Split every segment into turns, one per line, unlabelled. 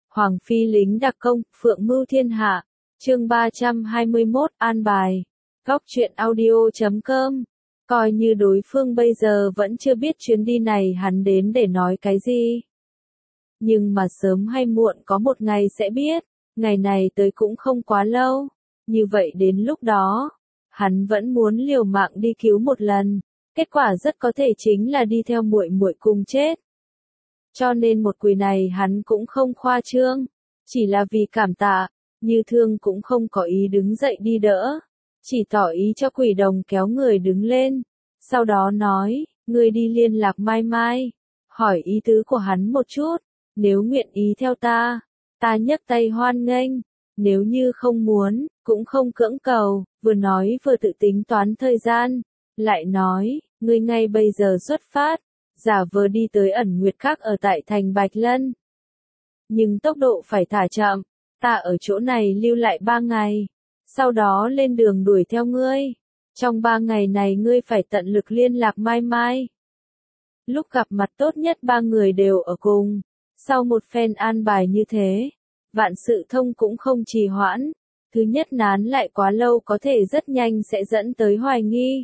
Hoàng phi lính đặc công, phượng mưu thiên hạ. Chương 321, an bài. Góc truyện audio.com. Coi như đối phương bây giờ vẫn chưa biết chuyến đi này hắn đến để nói cái gì. Nhưng mà sớm hay muộn có một ngày sẽ biết, ngày này tới cũng không quá lâu. Như vậy đến lúc đó, hắn vẫn muốn liều mạng đi cứu một lần. Kết quả rất có thể chính là đi theo muội muội cùng chết. Cho nên một quỳ này hắn cũng không khoa trương, chỉ là vì cảm tạ, Như Thương cũng không có ý đứng dậy đi đỡ, chỉ tỏ ý cho Quỷ Đồng kéo người đứng lên, sau đó nói, ngươi đi liên lạc Mai Mai, hỏi ý tứ của hắn một chút, nếu nguyện ý theo ta nhấc tay hoan nghênh, nếu như không muốn, cũng không cưỡng cầu, vừa nói vừa tự tính toán thời gian, lại nói, ngươi ngay bây giờ xuất phát. Giả vờ đi tới ẩn nguyệt các ở tại thành Bạch Lân. Nhưng tốc độ phải thả chậm, ta ở chỗ này lưu lại 3 ngày, sau đó lên đường đuổi theo ngươi. Trong 3 ngày này ngươi phải tận lực liên lạc Mai Mai. Lúc gặp mặt tốt nhất 3 người đều ở cùng, sau một phen an bài như thế, Vạn Sự Thông cũng không trì hoãn. Thứ nhất nán lại quá lâu có thể rất nhanh sẽ dẫn tới hoài nghi.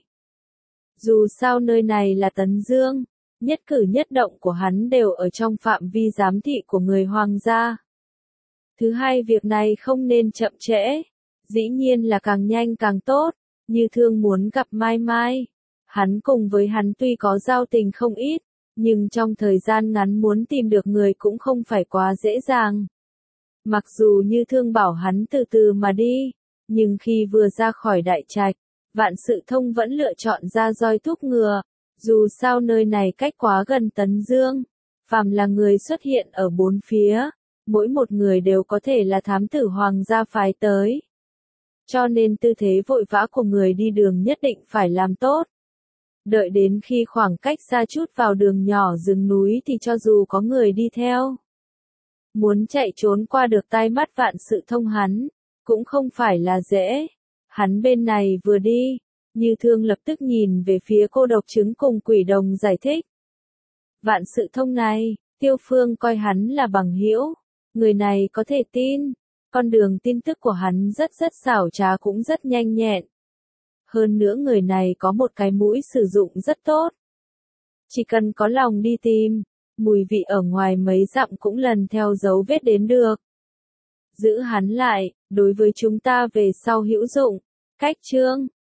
Dù sao nơi này là Tấn Dương. Nhất cử nhất động của hắn đều ở trong phạm vi giám thị của người hoàng gia. Thứ hai, việc này không nên chậm trễ, dĩ nhiên là càng nhanh càng tốt, Như Thương muốn gặp Mai Mai. Hắn cùng với hắn tuy có giao tình không ít, nhưng trong thời gian ngắn muốn tìm được người cũng không phải quá dễ dàng. Mặc dù Như Thương bảo hắn từ từ mà đi, nhưng khi vừa ra khỏi đại trạch, Vạn Sự Thông vẫn lựa chọn ra roi thúc ngựa. Dù sao nơi này cách quá gần Tấn Dương, phàm là người xuất hiện ở bốn phía, mỗi một người đều có thể là thám tử hoàng gia phái tới. Cho nên tư thế vội vã của người đi đường nhất định phải làm tốt. Đợi đến khi khoảng cách xa chút vào đường nhỏ rừng núi thì cho dù có người đi theo, muốn chạy trốn qua được tai mắt Vạn Sự Thông hắn, cũng không phải là dễ. Hắn bên này vừa đi, Như Thương lập tức nhìn về phía Cô Độc Trứng cùng Quỷ Đồng giải thích. Vạn Sự Thông này, Tiêu Phương coi hắn là bằng hữu, người này có thể tin, con đường tin tức của hắn rất xảo trá cũng rất nhanh nhẹn. Hơn nữa người này có một cái mũi sử dụng rất tốt. Chỉ cần có lòng đi tìm, mùi vị ở ngoài mấy dặm cũng lần theo dấu vết đến được. Giữ hắn lại, đối với chúng ta về sau hữu dụng. Cách chương